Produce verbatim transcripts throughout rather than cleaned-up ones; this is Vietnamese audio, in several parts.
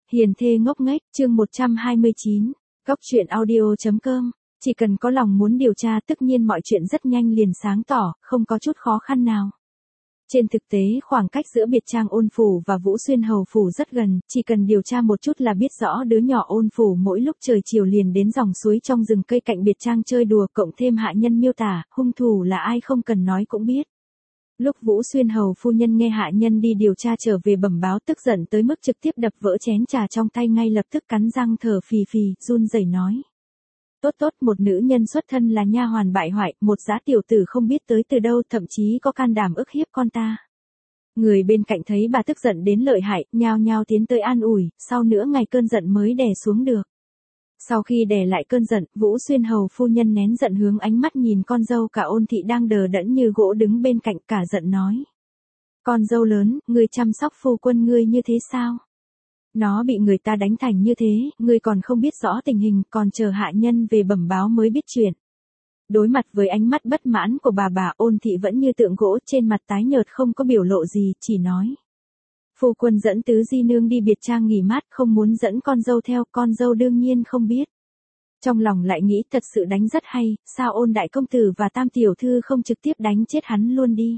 Hiền thê ngốc nghếch, chương một trăm hai mươi chín, Cóc truyện audio chấm com. Chỉ cần có lòng muốn điều tra tất nhiên mọi chuyện rất nhanh liền sáng tỏ, không có chút khó khăn nào. Trên thực tế khoảng cách giữa Biệt Trang Ôn Phủ và Vũ Xuyên Hầu Phủ rất gần, chỉ cần điều tra một chút là biết rõ đứa nhỏ Ôn Phủ mỗi lúc trời chiều liền đến dòng suối trong rừng cây cạnh Biệt Trang chơi đùa, cộng thêm hạ nhân miêu tả, hung thủ là ai không cần nói cũng biết. Lúc Vũ Xuyên Hầu phu nhân nghe hạ nhân đi điều tra trở về bẩm báo, tức giận tới mức trực tiếp đập vỡ chén trà trong tay, ngay lập tức cắn răng thở phì phì, run rẩy nói. Tốt tốt, một nữ nhân xuất thân là nha hoàn bại hoại, một dã tiểu tử không biết tới từ đâu, thậm chí có can đảm ức hiếp con ta. Người bên cạnh thấy bà tức giận đến lợi hại, nhao nhao tiến tới an ủi, sau nửa ngày cơn giận mới đè xuống được. Sau khi đè lại cơn giận, Vũ Xuyên Hầu phu nhân nén giận hướng ánh mắt nhìn con dâu cả Ôn thị đang đờ đẫn như gỗ đứng bên cạnh, cả giận nói. Con dâu lớn, ngươi chăm sóc phu quân ngươi như thế sao? Nó bị người ta đánh thành như thế, ngươi còn không biết rõ tình hình, còn chờ hạ nhân về bẩm báo mới biết chuyện. Đối mặt với ánh mắt bất mãn của bà bà, Ôn thị vẫn như tượng gỗ, trên mặt tái nhợt không có biểu lộ gì, chỉ nói. Phu quân dẫn tứ di nương đi Biệt Trang nghỉ mát, không muốn dẫn con dâu theo, con dâu đương nhiên không biết. Trong lòng lại nghĩ thật sự đánh rất hay, sao Ôn đại công tử và Tam tiểu thư không trực tiếp đánh chết hắn luôn đi.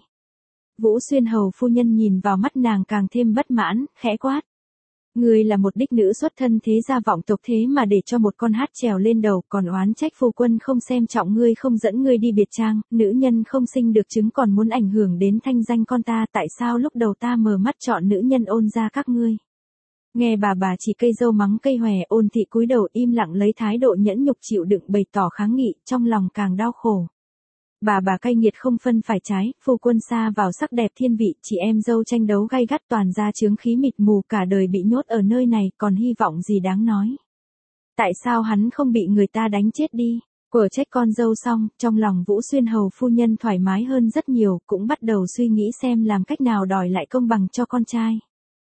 Vũ Xuyên Hầu phu nhân nhìn vào mắt nàng càng thêm bất mãn, khẽ quát. Ngươi là một đích nữ xuất thân thế gia vọng tộc, thế mà để cho một con hát trèo lên đầu, còn oán trách phu quân không xem trọng ngươi, không dẫn ngươi đi Biệt Trang, nữ nhân không sinh được trứng còn muốn ảnh hưởng đến thanh danh con ta, tại sao lúc đầu ta mờ mắt chọn nữ nhân Ôn gia các ngươi. Nghe bà bà chỉ cây dâu mắng cây hòe, Ôn thị cúi đầu im lặng lấy thái độ nhẫn nhục chịu đựng bày tỏ kháng nghị, trong lòng càng đau khổ. Bà bà cay nghiệt không phân phải trái, phu quân xa vào sắc đẹp thiên vị, chị em dâu tranh đấu gay gắt, toàn ra chướng khí mịt mù, cả đời bị nhốt ở nơi này, còn hy vọng gì đáng nói. Tại sao hắn không bị người ta đánh chết đi? Quở trách con dâu xong, trong lòng Vũ Xuyên Hầu phu nhân thoải mái hơn rất nhiều, cũng bắt đầu suy nghĩ xem làm cách nào đòi lại công bằng cho con trai.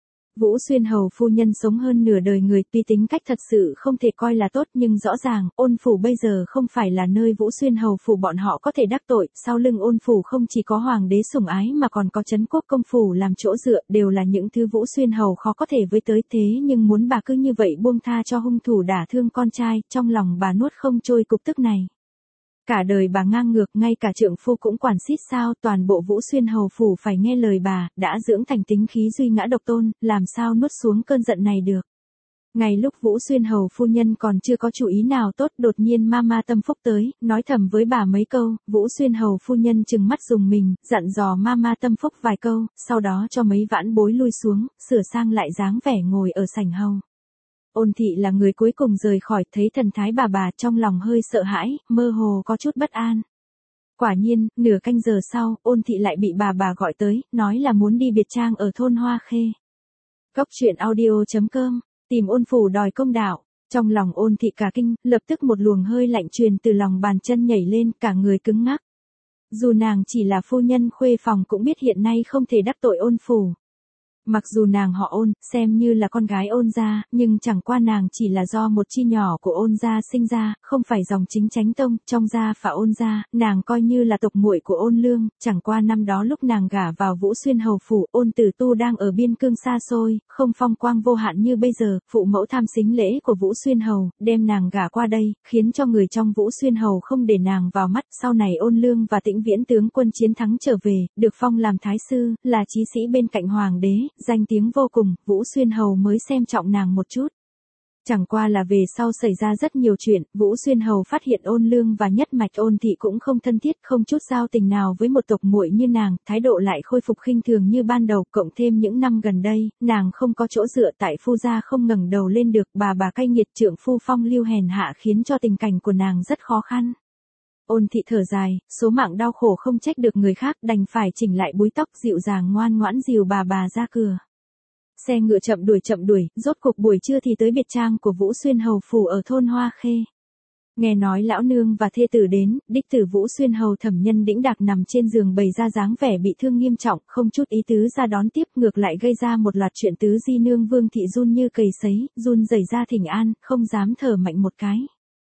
Vũ Xuyên Hầu phu nhân sống hơn nửa đời người, tuy tính cách thật sự không thể coi là tốt, nhưng rõ ràng, Ôn Phủ bây giờ không phải là nơi Vũ Xuyên Hầu phủ bọn họ có thể đắc tội, sau lưng Ôn Phủ không chỉ có hoàng đế sủng ái mà còn có Trấn Quốc công phủ làm chỗ dựa, đều là những thứ Vũ Xuyên Hầu khó có thể với tới, thế nhưng muốn bà cứ như vậy buông tha cho hung thủ đả thương con trai, trong lòng bà nuốt không trôi cục tức này. Cả đời bà ngang ngược, ngay cả trượng phu cũng quản xít sao, toàn bộ Vũ Xuyên Hầu phủ phải nghe lời bà, đã dưỡng thành tính khí duy ngã độc tôn, làm sao nuốt xuống cơn giận này được. Ngay lúc Vũ Xuyên Hầu phu nhân còn chưa có chủ ý nào tốt, đột nhiên Mama Tâm Phúc tới, nói thầm với bà mấy câu, Vũ Xuyên Hầu phu nhân trừng mắt dùng mình, dặn dò Mama Tâm Phúc vài câu, sau đó cho mấy vãn bối lui xuống, sửa sang lại dáng vẻ ngồi ở sảnh hầu. Ôn thị là người cuối cùng rời khỏi, thấy thần thái bà bà trong lòng hơi sợ hãi, mơ hồ có chút bất an. Quả nhiên, nửa canh giờ sau, Ôn thị lại bị bà bà gọi tới, nói là muốn đi Biệt Trang ở thôn Hoa Khê. Cóc truyện audio chấm com, tìm Ôn Phủ đòi công đạo. Trong lòng Ôn thị cả kinh, lập tức một luồng hơi lạnh truyền từ lòng bàn chân nhảy lên, cả người cứng ngắc. Dù nàng chỉ là phu nhân khuê phòng cũng biết hiện nay không thể đắc tội Ôn Phủ. Mặc dù nàng họ Ôn, xem như là con gái Ôn gia, nhưng chẳng qua nàng chỉ là do một chi nhỏ của Ôn gia sinh ra, không phải dòng chính chánh tông, trong gia phả Ôn gia, nàng coi như là tộc muội của Ôn Lương, chẳng qua năm đó lúc nàng gả vào Vũ Xuyên Hầu phủ, Ôn Tử Tu đang ở biên cương xa xôi, không phong quang vô hạn như bây giờ, phụ mẫu tham xính lễ của Vũ Xuyên Hầu, đem nàng gả qua đây, khiến cho người trong Vũ Xuyên Hầu không để nàng vào mắt, sau này Ôn Lương và Tĩnh Viễn tướng quân chiến thắng trở về, được phong làm thái sư, là chí sĩ bên cạnh hoàng đế. Danh tiếng vô cùng, Vũ Xuyên Hầu mới xem trọng nàng một chút. Chẳng qua là về sau xảy ra rất nhiều chuyện, Vũ Xuyên Hầu phát hiện Ôn Lương và nhất mạch Ôn thị cũng không thân thiết, không chút giao tình nào với một tộc muội như nàng, thái độ lại khôi phục khinh thường như ban đầu, cộng thêm những năm gần đây, nàng không có chỗ dựa tại phu gia không ngẩng đầu lên được, bà bà cay nghiệt, trượng phu phong lưu hèn hạ khiến cho tình cảnh của nàng rất khó khăn. Ôn thị thở dài, số mạng đau khổ không trách được người khác, đành phải chỉnh lại búi tóc, dịu dàng ngoan ngoãn dìu bà bà ra cửa. Xe ngựa chậm đuổi chậm đuổi, rốt cuộc buổi trưa thì tới Biệt Trang của Vũ Xuyên Hầu phủ ở thôn Hoa Khê. Nghe nói lão nương và thê tử đến, đích tử Vũ Xuyên Hầu Thẩm Nhân đĩnh đạc nằm trên giường bày ra dáng vẻ bị thương nghiêm trọng, không chút ý tứ ra đón tiếp, ngược lại gây ra một loạt chuyện tứ di nương Vương thị run như cầy sấy, run rẩy ra thỉnh an, không dám thở mạnh một cái.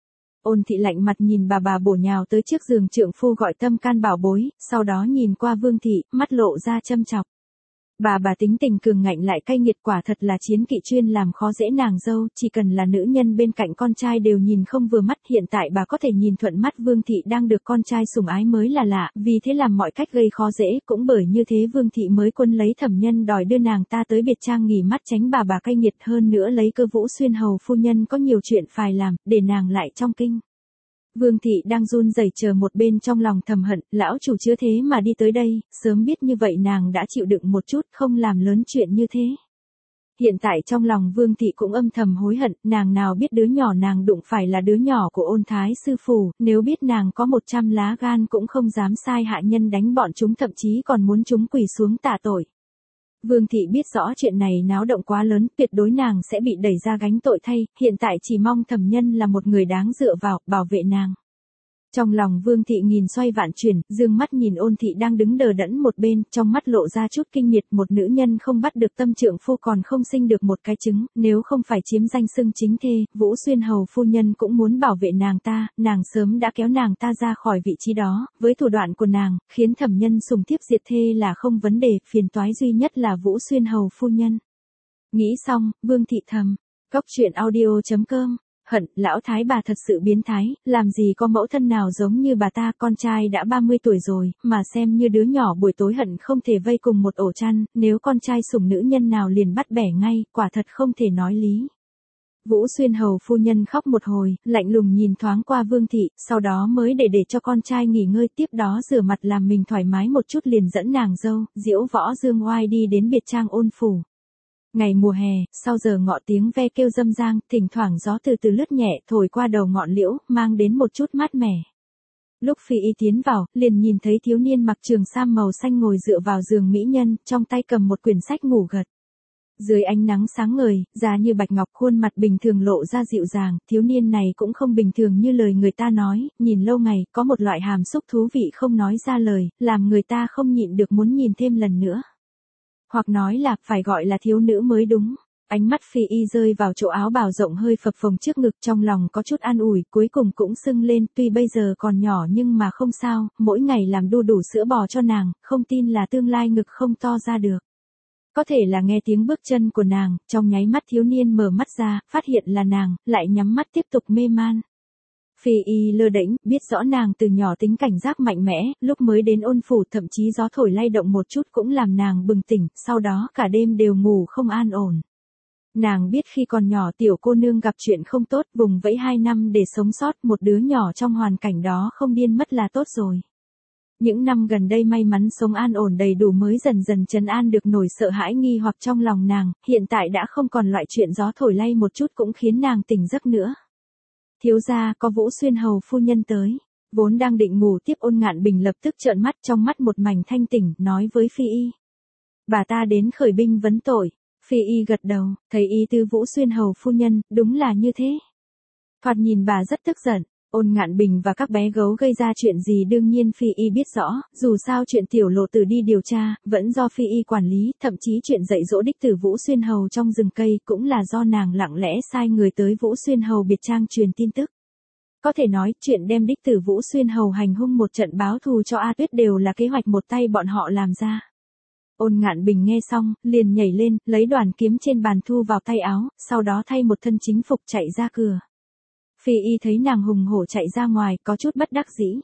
Ôn thị lạnh mặt nhìn bà bà bổ nhào tới trước giường trượng phu gọi tâm can bảo bối, sau đó nhìn qua Vương thị, mắt lộ ra châm chọc. Bà bà tính tình cường ngạnh lại cay nghiệt, quả thật là chiến kỵ chuyên làm khó dễ nàng dâu, chỉ cần là nữ nhân bên cạnh con trai đều nhìn không vừa mắt. Hiện tại bà có thể nhìn thuận mắt Vương thị đang được con trai sủng ái mới là lạ, vì thế làm mọi cách gây khó dễ, cũng bởi như thế Vương thị mới quân lấy Thẩm Nhân đòi đưa nàng ta tới biệt trang nghỉ mắt tránh bà bà cay nghiệt, hơn nữa lấy cơ Vũ Xuyên hầu phu nhân có nhiều chuyện phải làm, để nàng lại trong kinh. Vương thị đang run rẩy chờ một bên, trong lòng thầm hận, lão chủ chứa thế mà đi tới đây, sớm biết như vậy nàng đã chịu đựng một chút, không làm lớn chuyện như thế. Hiện tại trong lòng Vương thị cũng âm thầm hối hận, nàng nào biết đứa nhỏ nàng đụng phải là đứa nhỏ của Ôn thái sư phủ, nếu biết nàng có một trăm lá gan cũng không dám sai hạ nhân đánh bọn chúng, thậm chí còn muốn chúng quỳ xuống tạ tội. Vương thị biết rõ chuyện này náo động quá lớn, tuyệt đối nàng sẽ bị đẩy ra gánh tội thay, hiện tại chỉ mong Thẩm Nhân là một người đáng dựa vào, bảo vệ nàng. Trong lòng Vương thị nghìn xoay vạn chuyển, dương mắt nhìn Ôn thị đang đứng đờ đẫn một bên, trong mắt lộ ra chút kinh miệt, một nữ nhân không bắt được tâm trượng phu còn không sinh được một cái trứng, nếu không phải chiếm danh xưng chính thê, Vũ Xuyên hầu phu nhân cũng muốn bảo vệ nàng ta, nàng sớm đã kéo nàng ta ra khỏi vị trí đó, với thủ đoạn của nàng, khiến Thẩm Nhân sủng thiếp diệt thê là không vấn đề, phiền toái duy nhất là Vũ Xuyên hầu phu nhân. Nghĩ xong, Vương thị thầm, Cóc truyện audio chấm com. Hận, lão thái bà thật sự biến thái, làm gì có mẫu thân nào giống như bà ta, con trai đã ba mươi tuổi rồi, mà xem như đứa nhỏ buổi tối hận không thể vây cùng một ổ chăn, nếu con trai sủng nữ nhân nào liền bắt bẻ ngay, quả thật không thể nói lý. Vũ Xuyên hầu phu nhân khóc một hồi, lạnh lùng nhìn thoáng qua Vương thị, sau đó mới để để cho con trai nghỉ ngơi, tiếp đó rửa mặt làm mình thoải mái một chút liền dẫn nàng dâu, Diễu Võ Dương Oai đi đến biệt trang Ôn phủ. Ngày mùa hè, sau giờ ngọ tiếng ve kêu râm ran, thỉnh thoảng gió từ từ lướt nhẹ thổi qua đầu ngọn liễu, mang đến một chút mát mẻ. Lúc Phi Y tiến vào, liền nhìn thấy thiếu niên mặc trường sam màu xanh ngồi dựa vào giường mỹ nhân, trong tay cầm một quyển sách ngủ gật. Dưới ánh nắng sáng ngời, da như bạch ngọc, khuôn mặt bình thường lộ ra dịu dàng, thiếu niên này cũng không bình thường như lời người ta nói, nhìn lâu ngày, có một loại hàm xúc thú vị không nói ra lời, làm người ta không nhịn được muốn nhìn thêm lần nữa. Hoặc nói là, phải gọi là thiếu nữ mới đúng. Ánh mắt Phi Y rơi vào chỗ áo bào rộng hơi phập phồng trước ngực, trong lòng có chút an ủi, cuối cùng cũng sưng lên, tuy bây giờ còn nhỏ nhưng mà không sao, mỗi ngày làm đu đủ sữa bò cho nàng, không tin là tương lai ngực không to ra được. Có thể là nghe tiếng bước chân của nàng, trong nháy mắt thiếu niên mở mắt ra, phát hiện là nàng, lại nhắm mắt tiếp tục mê man. Phi Y lơ đễnh, biết rõ nàng từ nhỏ tính cảnh giác mạnh mẽ, lúc mới đến Ôn phủ thậm chí gió thổi lay động một chút cũng làm nàng bừng tỉnh, sau đó cả đêm đều ngủ không an ổn. Nàng biết khi còn nhỏ tiểu cô nương gặp chuyện không tốt, vùng vẫy hai năm để sống sót, một đứa nhỏ trong hoàn cảnh đó không điên mất là tốt rồi. Những năm gần đây may mắn sống an ổn đầy đủ mới dần dần trấn an được nỗi sợ hãi nghi hoặc trong lòng nàng, hiện tại đã không còn loại chuyện gió thổi lay một chút cũng khiến nàng tỉnh giấc nữa. Thiếu gia, có Vũ Xuyên hầu phu nhân tới. Vốn đang định ngủ tiếp Ôn Ngạn Bình lập tức trợn mắt, trong mắt một mảnh thanh tỉnh, nói với Phi Y. Bà ta đến khởi binh vấn tội. Phi Y gật đầu, thấy ý tứ Vũ Xuyên hầu phu nhân, đúng là như thế. Thoạt nhìn bà rất tức giận. Ôn Ngạn Bình và các bé gấu gây ra chuyện gì đương nhiên Phi Y biết rõ, dù sao chuyện tiểu lộ tử đi điều tra, vẫn do Phi Y quản lý, thậm chí chuyện dạy dỗ đích tử Vũ Xuyên hầu trong rừng cây cũng là do nàng lặng lẽ sai người tới Vũ Xuyên hầu biệt trang truyền tin tức. Có thể nói, chuyện đem đích tử Vũ Xuyên hầu hành hung một trận báo thù cho A Tuyết đều là kế hoạch một tay bọn họ làm ra. Ôn Ngạn Bình nghe xong, liền nhảy lên, lấy đoàn kiếm trên bàn thu vào tay áo, sau đó thay một thân chính phục chạy ra cửa. Phi Y thấy nàng hùng hổ chạy ra ngoài, có chút bất đắc dĩ.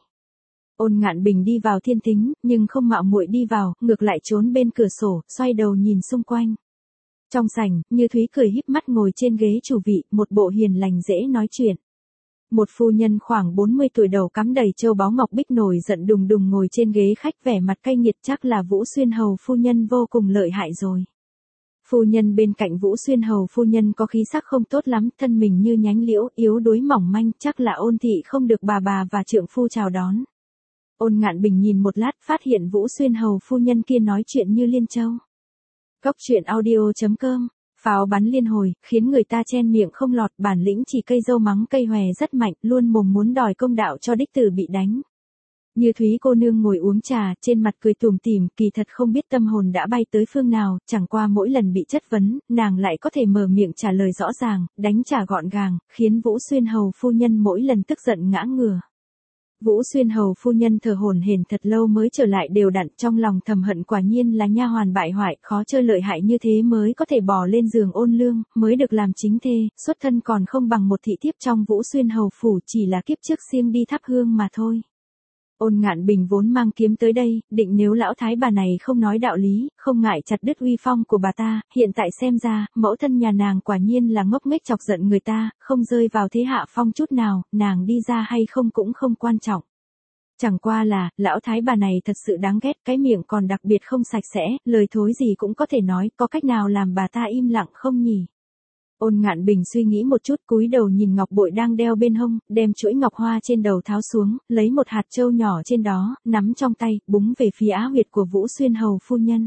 Ôn Ngạn Bình đi vào thiên thính, nhưng không mạo muội đi vào, ngược lại trốn bên cửa sổ, xoay đầu nhìn xung quanh. Trong sảnh, Như Thúy cười híp mắt ngồi trên ghế chủ vị, một bộ hiền lành dễ nói chuyện. Một phu nhân khoảng bốn mươi tuổi đầu cắm đầy châu báu ngọc bích nổi giận đùng đùng ngồi trên ghế khách vẻ mặt cay nghiệt, chắc là Vũ Xuyên hầu phu nhân vô cùng lợi hại rồi. Phu nhân bên cạnh Vũ Xuyên hầu phu nhân có khí sắc không tốt lắm, thân mình như nhánh liễu, yếu đuối mỏng manh, chắc là Ôn thị không được bà bà và trượng phu chào đón. Ôn Ngạn Bình nhìn một lát, phát hiện Vũ Xuyên hầu phu nhân kia nói chuyện như liên châu. Cóc truyện audio chấm com. Pháo bắn liên hồi, khiến người ta chen miệng không lọt, bản lĩnh chỉ cây dâu mắng cây hòe rất mạnh, luôn mồm muốn đòi công đạo cho đích tử bị đánh. Như Thúy cô nương ngồi uống trà, trên mặt cười tủm tỉm, kỳ thật không biết tâm hồn đã bay tới phương nào, chẳng qua mỗi lần bị chất vấn, nàng lại có thể mở miệng trả lời rõ ràng, đánh trả gọn gàng, khiến Vũ Xuyên hầu phu nhân mỗi lần tức giận ngã ngửa. Vũ Xuyên hầu phu nhân thở hổn hển thật lâu mới trở lại đều đặn, trong lòng thầm hận quả nhiên là nha hoàn bại hoại, khó chơi lợi hại như thế mới có thể bò lên giường ôn lương, mới được làm chính thê, xuất thân còn không bằng một thị thiếp trong Vũ Xuyên hầu phủ, chỉ là kiếp trước siêng đi thắp hương mà thôi. Ôn Ngạn Bình vốn mang kiếm tới đây, định nếu lão thái bà này không nói đạo lý, không ngại chặt đứt uy phong của bà ta, hiện tại xem ra, mẫu thân nhà nàng quả nhiên là ngốc nghếch chọc giận người ta, không rơi vào thế hạ phong chút nào, nàng đi ra hay không cũng không quan trọng. Chẳng qua là, lão thái bà này thật sự đáng ghét, cái miệng còn đặc biệt không sạch sẽ, lời thối gì cũng có thể nói, có cách nào làm bà ta im lặng không nhỉ? Ôn Ngạn Bình suy nghĩ một chút, cúi đầu nhìn ngọc bội đang đeo bên hông, đem chuỗi ngọc hoa trên đầu tháo xuống, lấy một hạt châu nhỏ trên đó, nắm trong tay, búng về phía á huyệt của Vũ Xuyên hầu phu nhân.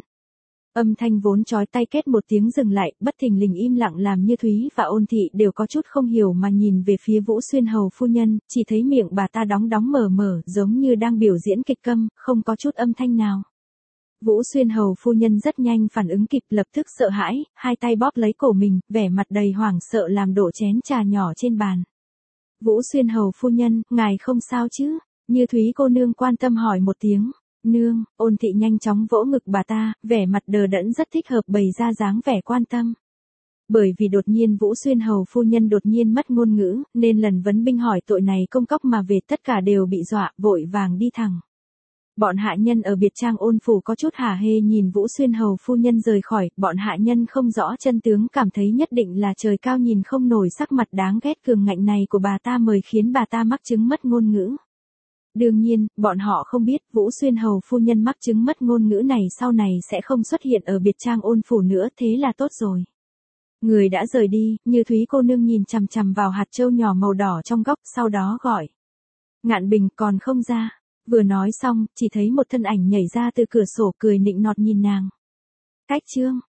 Âm thanh vốn chói tai két một tiếng dừng lại, bất thình lình im lặng làm Như Thúy và Ôn Thị đều có chút không hiểu mà nhìn về phía Vũ Xuyên hầu phu nhân, chỉ thấy miệng bà ta đóng đóng mở mở, giống như đang biểu diễn kịch câm, không có chút âm thanh nào. Vũ Xuyên hầu phu nhân rất nhanh phản ứng kịp, lập tức sợ hãi, hai tay bóp lấy cổ mình, vẻ mặt đầy hoảng sợ làm đổ chén trà nhỏ trên bàn. Vũ Xuyên hầu phu nhân, ngài không sao chứ? Như Thúy cô nương quan tâm hỏi một tiếng. Nương, Ôn Thị nhanh chóng vỗ ngực bà ta, vẻ mặt đờ đẫn rất thích hợp bày ra dáng vẻ quan tâm. Bởi vì đột nhiên Vũ Xuyên hầu phu nhân đột nhiên mất ngôn ngữ, nên lần vấn binh hỏi tội này công cốc mà về, tất cả đều bị dọa, vội vàng đi thẳng. Bọn hạ nhân ở biệt trang Ôn phủ có chút hả hê nhìn Vũ Xuyên hầu phu nhân rời khỏi, bọn hạ nhân không rõ chân tướng cảm thấy nhất định là trời cao nhìn không nổi sắc mặt đáng ghét cường ngạnh này của bà ta mời khiến bà ta mắc chứng mất ngôn ngữ. Đương nhiên, bọn họ không biết Vũ Xuyên hầu phu nhân mắc chứng mất ngôn ngữ này sau này sẽ không xuất hiện ở biệt trang Ôn phủ nữa, thế là tốt rồi. Người đã rời đi, Như Thúy cô nương nhìn chằm chằm vào hạt châu nhỏ màu đỏ trong góc, sau đó gọi. Ngạn Bình còn không ra. Vừa nói xong, chỉ thấy một thân ảnh nhảy ra từ cửa sổ cười nịnh nọt nhìn nàng. Cách chương.